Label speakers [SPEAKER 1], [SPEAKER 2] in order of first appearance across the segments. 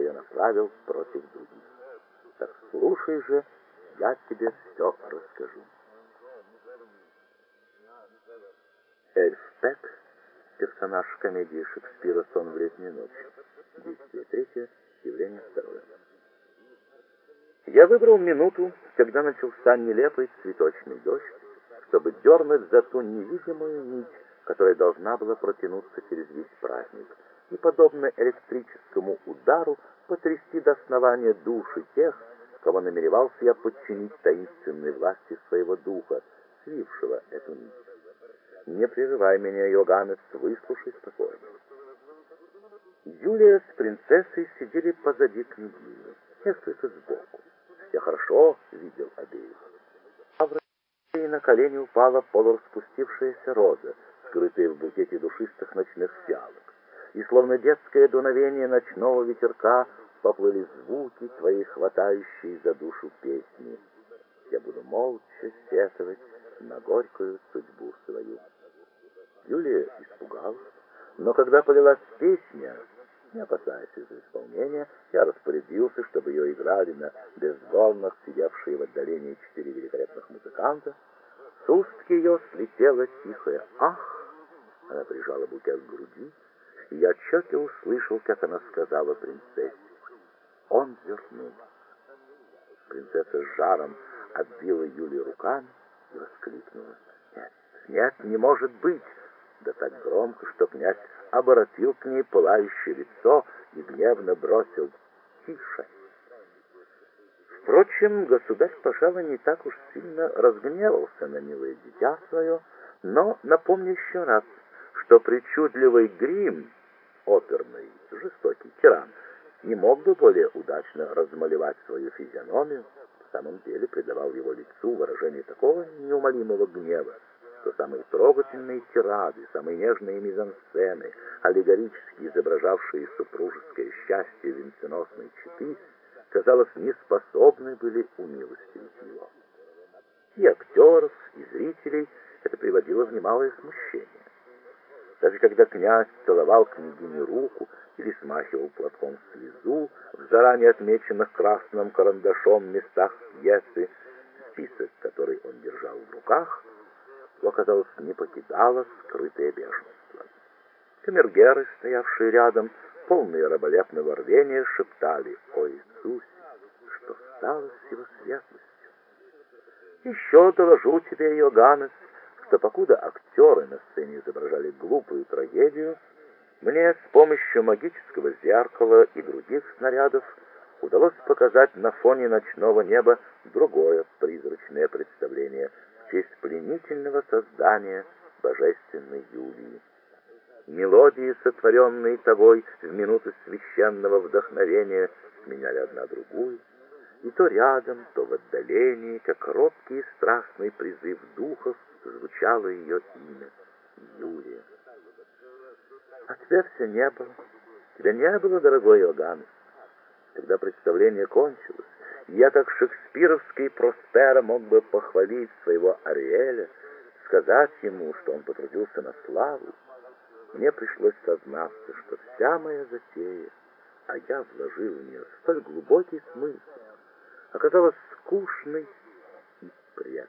[SPEAKER 1] что я направил против других. Так слушай же, я тебе все расскажу. Эльфпек, персонаж комедии Шекспира «Сон в летнюю ночь». Действие третье, явление второе. Я выбрал минуту, когда начался нелепый цветочный дождь, чтобы дернуть за ту невидимую нить, которая должна была протянуться через весь праздник, и, подобно электрическому удару, потрясти до основания души тех, кого намеревался я подчинить таинственной власти своего духа, свившего эту нить. Не прерывай меня, Йоганнес, выслушай спокойно. Юлия с принцессой сидели позади княгини, несколько сбоку. Я хорошо видел обеих. А в ей на колени упала полураспустившаяся роза, скрытая в букете душистых ночных фиалок. И словно детское дуновение ночного ветерка поплыли звуки твоей хватающей за душу песни. Я буду молча сетовать на горькую судьбу свою. Юлия испугалась, но когда полилась песня, не опасаясь из-за исполнения, я распорядился, чтобы ее играли на беззвонах, сидевшие в отдалении 4 великолепных музыканта. С уст ее слетело тихое «Ах!». Она прижала букет к груди, и я отчетливо услышал, как она сказала принцессе: «Он вернулся». Принцесса с жаром обвила Юлию руками и воскликнула: «Нет, нет, не может быть!» Да так громко, что князь оборотил к ней пылающее лицо и гневно бросил: «Тише!». Впрочем, государь, пожалуй, не так уж сильно разгневался на милое дитя свое, но напомню еще раз, что причудливый грим, оперный, жестокий тиран, не мог бы более удачно размалевать свою физиономию, в самом деле придавал его лицу выражение такого неумолимого гнева, что самые трогательные тирады, самые нежные мизансцены, аллегорически изображавшие супружеское счастье венценосной четы, казалось, не способны были умилостивить его. И актеров, и зрителей это приводило в немалое смущение. Даже когда князь целовал княгине руку или смахивал платком слезу в заранее отмеченных красным карандашом местах пьесы, список, который он держал в руках, то, казалось, не покидало скрытое бешенство. Камергеры, стоявшие рядом, полные раболепного рвения, шептали: «О Иисусе, что стало с его светлостью!» Еще доложу тебе, Йоганнес, что покуда актеры на сцене изображали глупую трагедию, мне с помощью магического зеркала и других снарядов удалось показать на фоне ночного неба другое призрачное представление в честь пленительного создания божественной Юлии. Мелодии, сотворенные тобой в минуты священного вдохновения, сменяли одна другую, и то рядом, то в отдалении, как робкий и страстный призыв духов, звучало ее имя — Юлия. А тебя все не было. Тебя не было, дорогой Йоганнес. Когда представление кончилось, я, как шекспировский Проспера, мог бы похвалить своего Ариэля, сказать ему, что он потрудился на славу. Мне пришлось сознаться, что вся моя затея, а я вложил в нее столь глубокий смысл, оказалась скучной и пресной.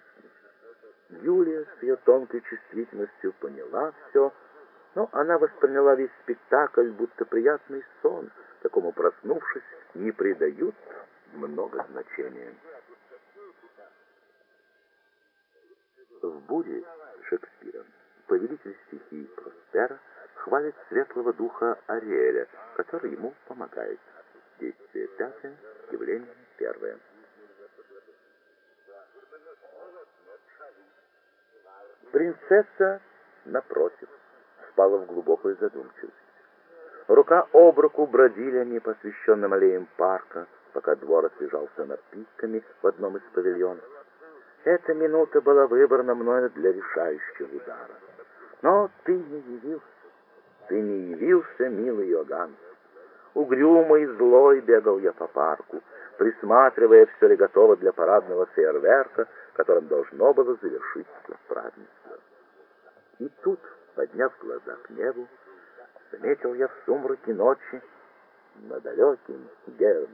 [SPEAKER 1] Юлия с ее тонкой чувствительностью поняла все, но она восприняла весь спектакль будто приятный сон, такому, проснувшись, не придают много значения. В «Буре» Шекспира повелитель стихий Проспера хвалит светлого духа Ариэля, который ему помогает. Действие пятое, явление первое. Принцесса, напротив, впала в глубокую задумчивость. Рука об руку бродили они по освещенным аллеям парка, пока двор освежался напитками в одном из павильонов. Эта минута была выбрана мною для решающего удара. Но ты не явился, милый Йоганнес. Угрюмый и злой бегал я по парку, присматривая, все ли готово для парадного фейерверка, которым должно было завершиться празднество. И тут, подняв глаза к небу, заметил я в сумраке ночи на далеким Герн.